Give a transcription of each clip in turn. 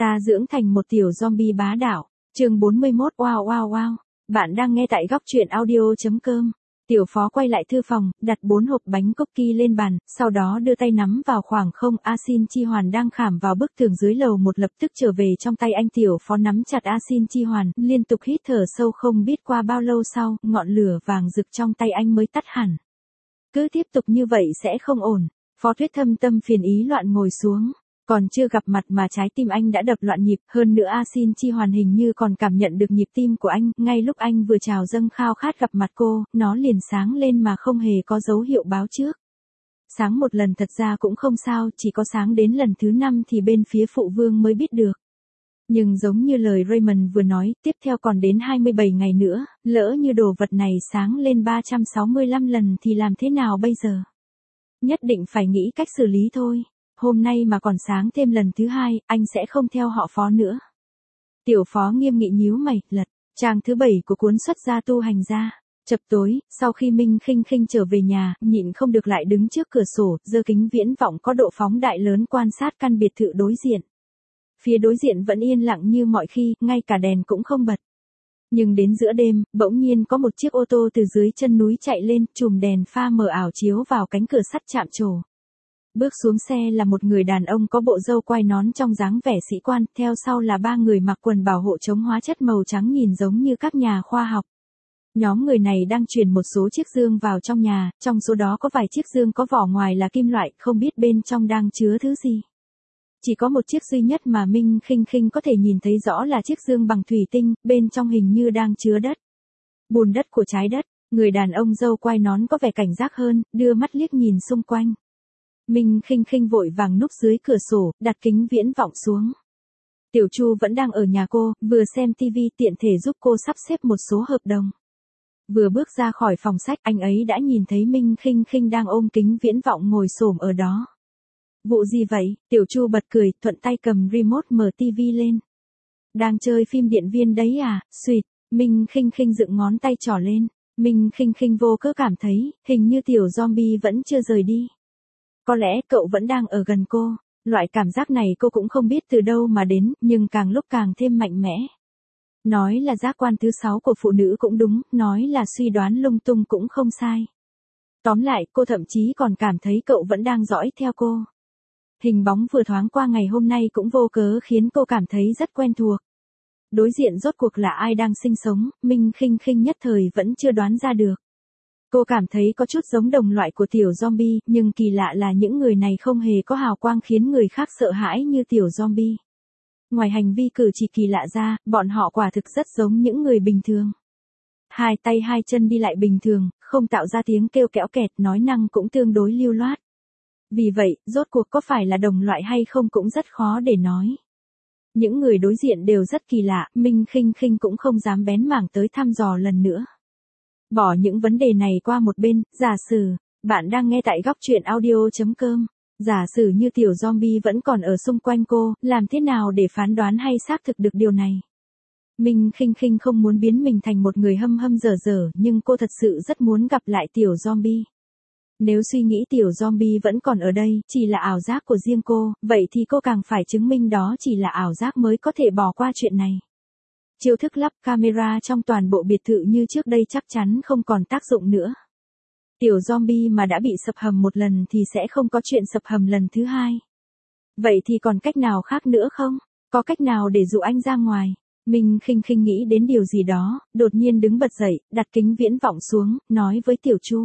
Ta dưỡng thành một tiểu zombie bá đạo. Chương 41. Wow wow wow. Bạn đang nghe tại góc truyện audio.com. Tiểu Phó quay lại thư phòng, đặt 4 hộp bánh cookie lên bàn, sau đó đưa tay nắm vào khoảng không. A Xin Chi Hoàn đang khảm vào bức tường dưới lầu một lập tức trở về trong tay anh. Tiểu Phó nắm chặt A Xin Chi Hoàn, liên tục hít thở sâu. Không biết qua bao lâu sau, ngọn lửa vàng rực trong tay anh mới tắt hẳn. Cứ tiếp tục như vậy sẽ không ổn. Phó Tuyết Thâm tâm phiền ý loạn ngồi xuống. Còn chưa gặp mặt mà trái tim anh đã đập loạn nhịp, hơn nữa A Xin Chi Hoàn hình như còn cảm nhận được nhịp tim của anh, ngay lúc anh vừa trào dâng khao khát gặp mặt cô, nó liền sáng lên mà không hề có dấu hiệu báo trước. Sáng một lần thật ra cũng không sao, chỉ có sáng đến lần thứ 5 thì bên phía phụ vương mới biết được. Nhưng giống như lời Raymond vừa nói, tiếp theo còn đến 27 ngày nữa, lỡ như đồ vật này sáng lên 365 lần thì làm thế nào bây giờ? Nhất định phải nghĩ cách xử lý thôi. Hôm nay mà còn sáng thêm lần thứ 2, anh sẽ không theo họ Phó nữa. Tiểu Phó nghiêm nghị nhíu mày, lật trang thứ 7 của cuốn Xuất gia tu hành ra. Chập tối, sau khi Minh Khinh Khinh trở về nhà, nhịn không được lại đứng trước cửa sổ, giơ kính viễn vọng có độ phóng đại lớn quan sát căn biệt thự đối diện. Phía đối diện vẫn yên lặng như mọi khi, ngay cả đèn cũng không bật. Nhưng đến giữa đêm, bỗng nhiên có một chiếc ô tô từ dưới chân núi chạy lên, chùm đèn pha mờ ảo chiếu vào cánh cửa sắt chạm trổ. Bước xuống xe là một người đàn ông có bộ râu quai nón trong dáng vẻ sĩ quan, theo sau là 3 người mặc quần bảo hộ chống hóa chất màu trắng nhìn giống như các nhà khoa học. Nhóm người này đang chuyển một số chiếc dương vào trong nhà, trong số đó có vài chiếc dương có vỏ ngoài là kim loại, không biết bên trong đang chứa thứ gì. Chỉ có một chiếc duy nhất mà Minh Khinh Khinh có thể nhìn thấy rõ là chiếc dương bằng thủy tinh, bên trong hình như đang chứa đất. Bùn đất của trái đất. Người đàn ông râu quai nón có vẻ cảnh giác hơn, đưa mắt liếc nhìn xung quanh. Minh Khinh Khinh vội vàng núp dưới cửa sổ, đặt kính viễn vọng xuống. Tiểu Chu vẫn đang ở nhà cô, vừa xem tivi tiện thể giúp cô sắp xếp một số hợp đồng. Vừa bước ra khỏi phòng sách, anh ấy đã nhìn thấy Minh Khinh Khinh đang ôm kính viễn vọng ngồi xổm ở đó. Vụ gì vậy? Tiểu Chu bật cười, thuận tay cầm remote mở tivi lên. Đang chơi phim Điện Viên đấy à? Xuyệt, Minh Khinh Khinh dựng ngón tay trỏ lên. Minh Khinh Khinh vô cớ cảm thấy, hình như tiểu zombie vẫn chưa rời đi. Có lẽ cậu vẫn đang ở gần cô. Loại cảm giác này cô cũng không biết từ đâu mà đến, nhưng càng lúc càng thêm mạnh mẽ. Nói là giác quan thứ 6 của phụ nữ cũng đúng, nói là suy đoán lung tung cũng không sai. Tóm lại, cô thậm chí còn cảm thấy cậu vẫn đang dõi theo cô. Hình bóng vừa thoáng qua ngày hôm nay cũng vô cớ khiến cô cảm thấy rất quen thuộc. Đối diện rốt cuộc là ai đang sinh sống, Minh Khinh Khinh nhất thời vẫn chưa đoán ra được. Cô cảm thấy có chút giống đồng loại của tiểu zombie, nhưng kỳ lạ là những người này không hề có hào quang khiến người khác sợ hãi như tiểu zombie. Ngoài hành vi cử chỉ kỳ lạ ra, bọn họ quả thực rất giống những người bình thường. Hai tay hai chân đi lại bình thường, không tạo ra tiếng kêu kẽo kẹt, nói năng cũng tương đối lưu loát. Vì vậy, rốt cuộc có phải là đồng loại hay không cũng rất khó để nói. Những người đối diện đều rất kỳ lạ, Minh Khinh Khinh cũng không dám bén mảng tới thăm dò lần nữa. Bỏ những vấn đề này qua một bên, giả sử, bạn đang nghe tại góc truyện audio.com. Giả sử như tiểu zombie vẫn còn ở xung quanh cô, làm thế nào để phán đoán hay xác thực được điều này? Minh Khinh Khinh không muốn biến mình thành một người hâm hâm dở dở, nhưng cô thật sự rất muốn gặp lại tiểu zombie. Nếu suy nghĩ tiểu zombie vẫn còn ở đây, chỉ là ảo giác của riêng cô, vậy thì cô càng phải chứng minh đó chỉ là ảo giác mới có thể bỏ qua chuyện này. Chiêu thức lắp camera trong toàn bộ biệt thự như trước đây chắc chắn không còn tác dụng nữa. Tiểu zombie mà đã bị sập hầm một lần thì sẽ không có chuyện sập hầm lần thứ 2. Vậy thì còn cách nào khác nữa không? Có cách nào để dụ anh ra ngoài? Minh Khinh Khinh nghĩ đến điều gì đó, đột nhiên đứng bật dậy, đặt kính viễn vọng xuống, nói với Tiểu Chu.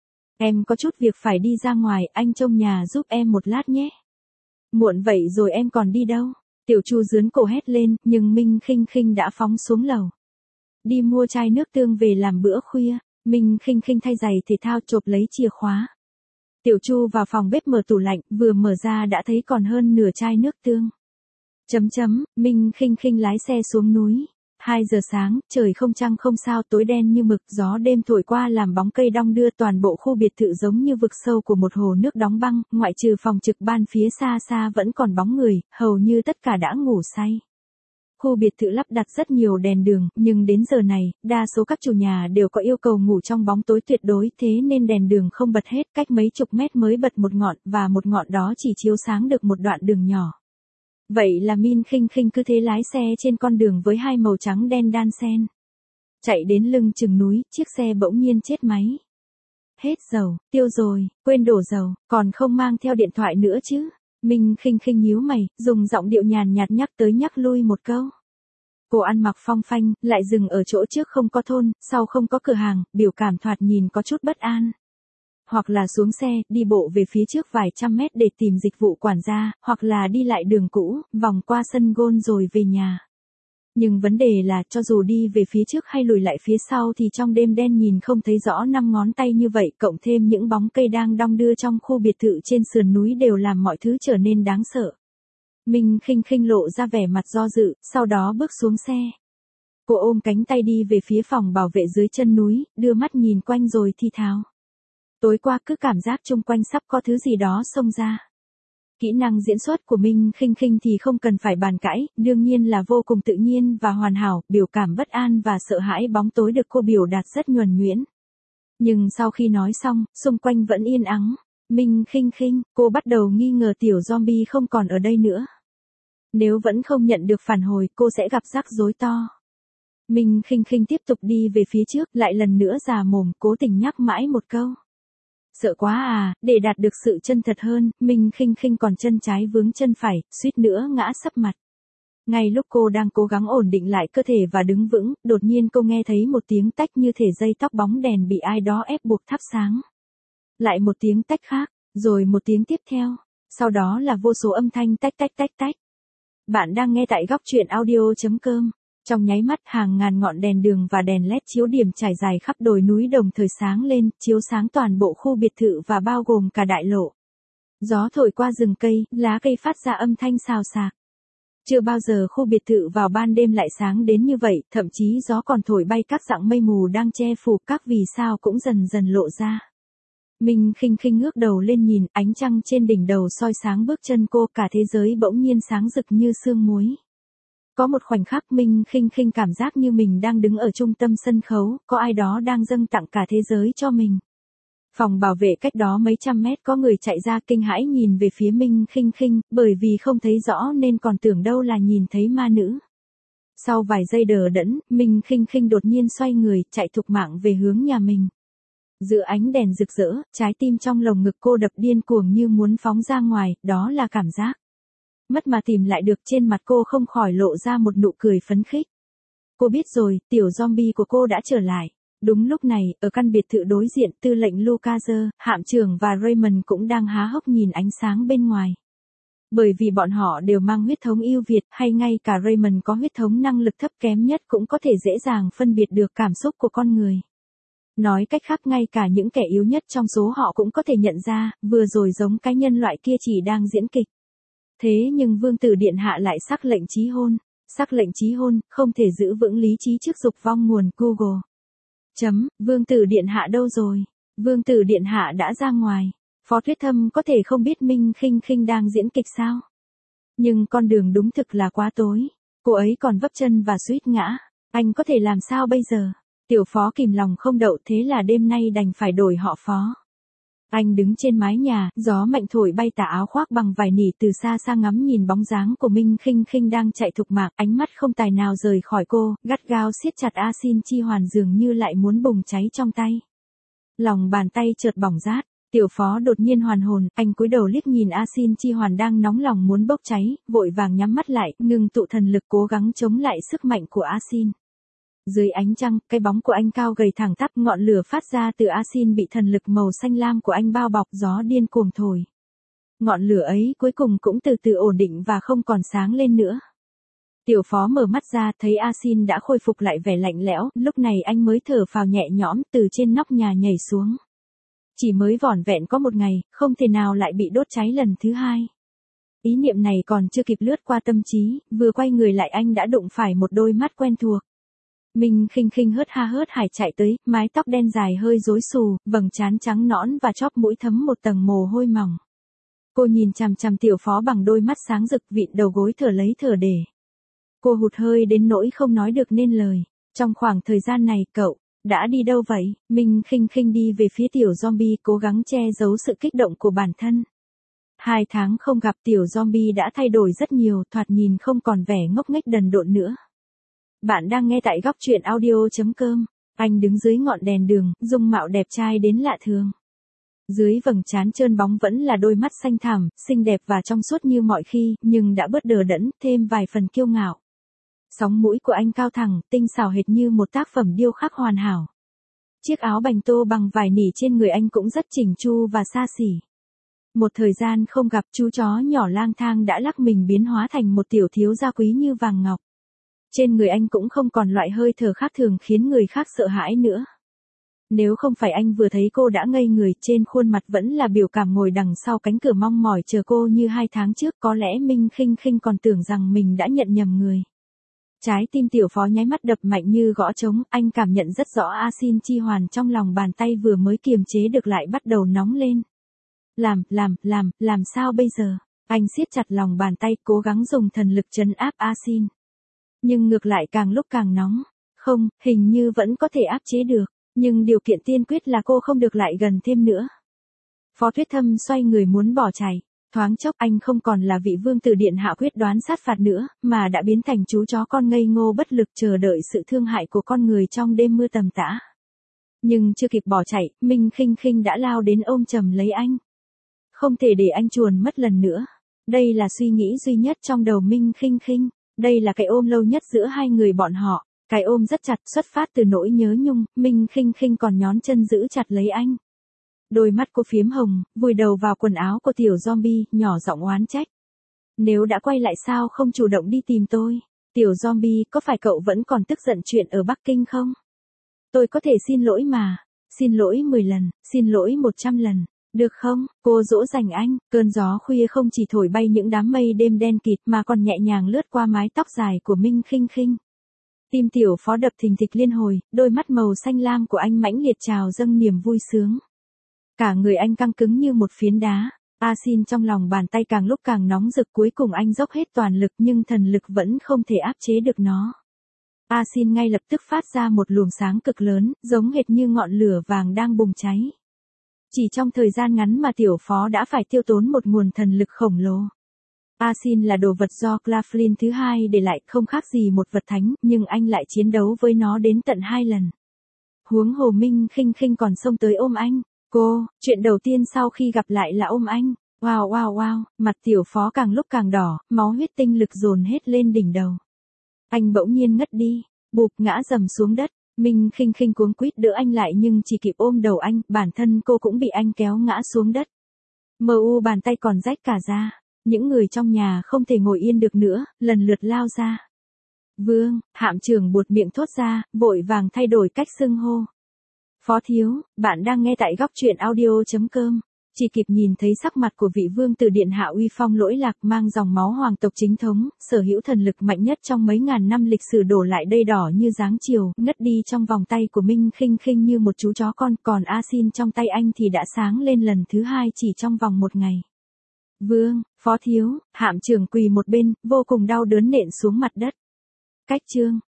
Em có chút việc phải đi ra ngoài, anh trông nhà giúp em một lát nhé. Muộn vậy rồi em còn đi đâu? Tiểu Chu giướn cổ hét lên, nhưng Minh Khinh Khinh đã phóng xuống lầu. Đi mua chai nước tương về làm bữa khuya. Minh Khinh Khinh thay giày thể thao chộp lấy chìa khóa. Tiểu Chu vào phòng bếp mở tủ lạnh, vừa mở ra đã thấy còn hơn nửa chai nước tương. Minh Khinh Khinh lái xe xuống núi. 2 giờ sáng, trời không trăng không sao, tối đen như mực, gió đêm thổi qua làm bóng cây đong đưa, toàn bộ khu biệt thự giống như vực sâu của một hồ nước đóng băng, ngoại trừ phòng trực ban phía xa xa vẫn còn bóng người, hầu như tất cả đã ngủ say. Khu biệt thự lắp đặt rất nhiều đèn đường, nhưng đến giờ này, đa số các chủ nhà đều có yêu cầu ngủ trong bóng tối tuyệt đối, thế nên đèn đường không bật hết, cách mấy chục mét mới bật một ngọn, và một ngọn đó chỉ chiếu sáng được một đoạn đường nhỏ. Vậy là Min Khinh Khinh cứ thế lái xe trên con đường với hai màu trắng đen đan xen. Chạy đến lưng chừng núi, chiếc xe bỗng nhiên chết máy. Hết dầu, tiêu rồi, quên đổ dầu, còn không mang theo điện thoại nữa chứ. Min Khinh Khinh nhíu mày, dùng giọng điệu nhàn nhạt nhắc tới nhắc lui một câu. Cô ăn mặc phong phanh, lại dừng ở chỗ trước không có thôn, sau không có cửa hàng, biểu cảm thoạt nhìn có chút bất an. Hoặc là xuống xe, đi bộ về phía trước vài trăm mét để tìm dịch vụ quản gia, hoặc là đi lại đường cũ, vòng qua sân golf rồi về nhà. Nhưng vấn đề là cho dù đi về phía trước hay lùi lại phía sau thì trong đêm đen nhìn không thấy rõ năm ngón tay như vậy, cộng thêm những bóng cây đang đong đưa trong khu biệt thự trên sườn núi đều làm mọi thứ trở nên đáng sợ. Min Khinh Khinh lộ ra vẻ mặt do dự, sau đó bước xuống xe. Cô ôm cánh tay đi về phía phòng bảo vệ dưới chân núi, đưa mắt nhìn quanh rồi thì thào. Tối qua cứ cảm giác chung quanh sắp có thứ gì đó xông ra. Kỹ năng diễn xuất của Min Khinh Khinh thì không cần phải bàn cãi, đương nhiên là vô cùng tự nhiên và hoàn hảo, biểu cảm bất an và sợ hãi bóng tối được cô biểu đạt rất nhuần nhuyễn. Nhưng sau khi nói xong, xung quanh vẫn yên ắng. Min Khinh Khinh, cô bắt đầu nghi ngờ tiểu zombie không còn ở đây nữa. Nếu vẫn không nhận được phản hồi, cô sẽ gặp rắc rối to. Min Khinh Khinh tiếp tục đi về phía trước, lại lần nữa già mồm, cố tình nhắc mãi một câu. Sợ quá à, để đạt được sự chân thật hơn, Min Khinh Khinh còn chân trái vướng chân phải, suýt nữa ngã sấp mặt. Ngay lúc cô đang cố gắng ổn định lại cơ thể và đứng vững, đột nhiên cô nghe thấy một tiếng tách như thể dây tóc bóng đèn bị ai đó ép buộc thắp sáng. Lại một tiếng tách khác, rồi một tiếng tiếp theo, sau đó là vô số âm thanh tách tách tách tách. Bạn đang nghe tại góc truyện audio.com. Trong nháy mắt hàng ngàn ngọn đèn đường và đèn led chiếu điểm trải dài khắp đồi núi đồng thời sáng lên, chiếu sáng toàn bộ khu biệt thự và bao gồm cả đại lộ. Gió thổi qua rừng cây, lá cây phát ra âm thanh xào xạc. Chưa bao giờ khu biệt thự vào ban đêm lại sáng đến như vậy, thậm chí gió còn thổi bay các dặng mây mù đang che phủ các vì sao cũng dần dần lộ ra. Min Khinh Khinh ngước đầu lên nhìn, ánh trăng trên đỉnh đầu soi sáng bước chân cô, cả thế giới bỗng nhiên sáng rực như sương muối. Có một khoảnh khắc Min Khinh Khinh cảm giác như mình đang đứng ở trung tâm sân khấu, có ai đó đang dâng tặng cả thế giới cho mình. Phòng bảo vệ cách đó mấy trăm mét có người chạy ra kinh hãi nhìn về phía Min Khinh Khinh, bởi vì không thấy rõ nên còn tưởng đâu là nhìn thấy ma nữ. Sau vài giây đờ đẫn, Min Khinh Khinh đột nhiên xoay người, chạy thục mạng về hướng nhà mình. Giữa ánh đèn rực rỡ, trái tim trong lồng ngực cô đập điên cuồng như muốn phóng ra ngoài, đó là cảm giác mất mà tìm lại được. Trên mặt cô không khỏi lộ ra một nụ cười phấn khích. Cô biết rồi, tiểu zombie của cô đã trở lại. Đúng lúc này, ở căn biệt thự đối diện, tư lệnh Lucaser, hạm trưởng và Raymond cũng đang há hốc nhìn ánh sáng bên ngoài. Bởi vì bọn họ đều mang huyết thống ưu việt, hay ngay cả Raymond có huyết thống năng lực thấp kém nhất cũng có thể dễ dàng phân biệt được cảm xúc của con người. Nói cách khác, ngay cả những kẻ yếu nhất trong số họ cũng có thể nhận ra, vừa rồi giống cái nhân loại kia chỉ đang diễn kịch. Thế nhưng vương tử điện hạ lại sắc lệnh chí hôn. Sắc lệnh chí hôn, không thể giữ vững lý trí trước dục vong nguồn Google. Vương tử điện hạ đâu rồi? Vương tử điện hạ đã ra ngoài. Phó Tuyết Thâm có thể không biết Min Khinh Khinh đang diễn kịch sao? Nhưng con đường đúng thực là quá tối. Cô ấy còn vấp chân và suýt ngã. Anh có thể làm sao bây giờ? Tiểu phó kìm lòng không đậu, thế là đêm nay đành phải đổi họ Phó. Anh đứng trên mái nhà, gió mạnh thổi bay tà áo khoác bằng vải nỉ, từ xa xa ngắm nhìn bóng dáng của Min Khinh Khinh đang chạy thục mạng, ánh mắt không tài nào rời khỏi cô, gắt gao siết chặt A Xin Chi Hoàn dường như lại muốn bùng cháy trong tay. Lòng bàn tay chợt bỏng rát, tiểu phó đột nhiên hoàn hồn, anh cúi đầu liếc nhìn A Xin Chi Hoàn đang nóng lòng muốn bốc cháy, vội vàng nhắm mắt lại, ngừng tụ thần lực cố gắng chống lại sức mạnh của A Xin. Dưới ánh trăng, cái bóng của anh cao gầy thẳng tắp, ngọn lửa phát ra từ A Xin bị thần lực màu xanh lam của anh bao bọc, gió điên cuồng thổi. Ngọn lửa ấy cuối cùng cũng từ từ ổn định và không còn sáng lên nữa. Tiểu phó mở mắt ra, thấy A Xin đã khôi phục lại vẻ lạnh lẽo, lúc này anh mới thở phào nhẹ nhõm, từ trên nóc nhà nhảy xuống. Chỉ mới vỏn vẹn có một ngày, không thể nào lại bị đốt cháy lần thứ hai. Ý niệm này còn chưa kịp lướt qua tâm trí, vừa quay người lại anh đã đụng phải một đôi mắt quen thuộc. Min Khinh Khinh hớt ha hớt hải chạy tới, mái tóc đen dài hơi rối xù, vầng trán trắng nõn và chóp mũi thấm một tầng mồ hôi mỏng. Cô nhìn chằm chằm tiểu phó bằng đôi mắt sáng rực, vịn đầu gối thở lấy thở để. Cô hụt hơi đến nỗi không nói được nên lời. Trong khoảng thời gian này cậu đã đi đâu vậy? Min Khinh Khinh đi về phía tiểu zombie, cố gắng che giấu sự kích động của bản thân. 2 tháng không gặp tiểu zombie đã thay đổi rất nhiều, thoạt nhìn không còn vẻ ngốc nghếch đần độn nữa. Bạn đang nghe tại góc truyện audio.com. Anh đứng dưới ngọn đèn đường, dung mạo đẹp trai đến lạ thường. Dưới vầng trán trơn bóng vẫn là đôi mắt xanh thẳm, xinh đẹp và trong suốt như mọi khi, nhưng đã bớt đờ đẫn, thêm vài phần kiêu ngạo. Sóng mũi của anh cao thẳng, tinh xảo hệt như một tác phẩm điêu khắc hoàn hảo. Chiếc áo bành tô bằng vải nỉ trên người anh cũng rất chỉnh chu và xa xỉ. Một thời gian không gặp, chú chó nhỏ lang thang đã lắc mình biến hóa thành một tiểu thiếu gia quý như vàng ngọc. Trên người anh cũng không còn loại hơi thở khác thường khiến người khác sợ hãi nữa. Nếu không phải anh vừa thấy cô đã ngây người, trên khuôn mặt vẫn là biểu cảm ngồi đằng sau cánh cửa mong mỏi chờ cô như 2 tháng trước, có lẽ Minh Khinh Khinh còn tưởng rằng mình đã nhận nhầm người. Trái tim tiểu phó nháy mắt đập mạnh như gõ trống, anh cảm nhận rất rõ A Xin Chi Hoàn trong lòng bàn tay vừa mới kiềm chế được lại bắt đầu nóng lên. Làm sao bây giờ? Anh siết chặt lòng bàn tay, cố gắng dùng thần lực trấn áp A Xin. Nhưng ngược lại càng lúc càng nóng. Không, hình như vẫn có thể áp chế được, nhưng điều kiện tiên quyết là cô không được lại gần thêm nữa. Phó Tuyết Thâm xoay người muốn bỏ chạy. Thoáng chốc anh không còn là vị vương tử điện hạ quyết đoán sát phạt nữa, mà đã biến thành chú chó con ngây ngô bất lực chờ đợi sự thương hại của con người trong đêm mưa tầm tã. Nhưng chưa kịp bỏ chạy, Minh Khinh Khinh đã lao đến ôm chầm lấy anh. Không thể để anh chuồn mất lần nữa. Đây là suy nghĩ duy nhất trong đầu Minh Khinh Khinh. Đây là cái ôm lâu nhất giữa hai người bọn họ. Cái ôm rất chặt, xuất phát từ nỗi nhớ nhung, Minh Khinh Khinh còn nhón chân giữ chặt lấy anh. Đôi mắt cô phiếm hồng, vùi đầu vào quần áo của tiểu zombie, nhỏ giọng oán trách. Nếu đã quay lại sao không chủ động đi tìm tôi? Tiểu zombie, có phải cậu vẫn còn tức giận chuyện ở Bắc Kinh không? Tôi có thể xin lỗi mà. Xin lỗi 10 lần, xin lỗi 100 lần. Được không? Cô dỗ dành anh. Cơn gió khuya không chỉ thổi bay những đám mây đêm đen kịt mà còn nhẹ nhàng lướt qua mái tóc dài của Minh Khinh Khinh. Tim tiểu phó đập thình thịch liên hồi, đôi mắt màu xanh lam của anh mãnh liệt trào dâng niềm vui sướng. Cả người anh căng cứng như một phiến đá. A Xin trong lòng bàn tay càng lúc càng nóng rực, cuối cùng anh dốc hết toàn lực nhưng thần lực vẫn không thể áp chế được nó. A Xin ngay lập tức phát ra một luồng sáng cực lớn, giống hệt như ngọn lửa vàng đang bùng cháy. Chỉ trong thời gian ngắn mà tiểu phó đã phải tiêu tốn một nguồn thần lực khổng lồ. A Xin là đồ vật do Claflin thứ hai để lại, không khác gì một vật thánh, nhưng anh lại chiến đấu với nó đến tận 2 lần. Huống hồ Minh Khinh Khinh còn xông tới ôm anh. Chuyện đầu tiên sau khi gặp lại là ôm anh. Wow, mặt tiểu phó càng lúc càng đỏ, máu huyết tinh lực dồn hết lên đỉnh đầu. Anh bỗng nhiên ngất đi, bụp ngã rầm xuống đất. Minh Khinh Khinh cuống quýt đỡ anh lại nhưng chỉ kịp ôm đầu anh, bản thân cô cũng bị anh kéo ngã xuống đất. Bàn tay còn rách cả ra. Những người trong nhà không thể ngồi yên được nữa, lần lượt lao ra. Vương, Hạm Trưởng buột miệng thốt ra, vội vàng thay đổi cách xưng hô. Phó thiếu, bạn đang nghe tại góc truyện audio.com. Chỉ kịp nhìn thấy sắc mặt của vị vương tử điện hạ uy phong lỗi lạc, mang dòng máu hoàng tộc chính thống, sở hữu thần lực mạnh nhất trong mấy ngàn năm lịch sử đổ lại đây đỏ như dáng chiều, ngất đi trong vòng tay của Minh Khinh Khinh như một chú chó con, còn A Xin trong tay anh thì đã sáng lên lần thứ 2 chỉ trong vòng 1 ngày. Vương, Phó thiếu, Hạm Trưởng quỳ một bên, vô cùng đau đớn nện xuống mặt đất. Cách chương.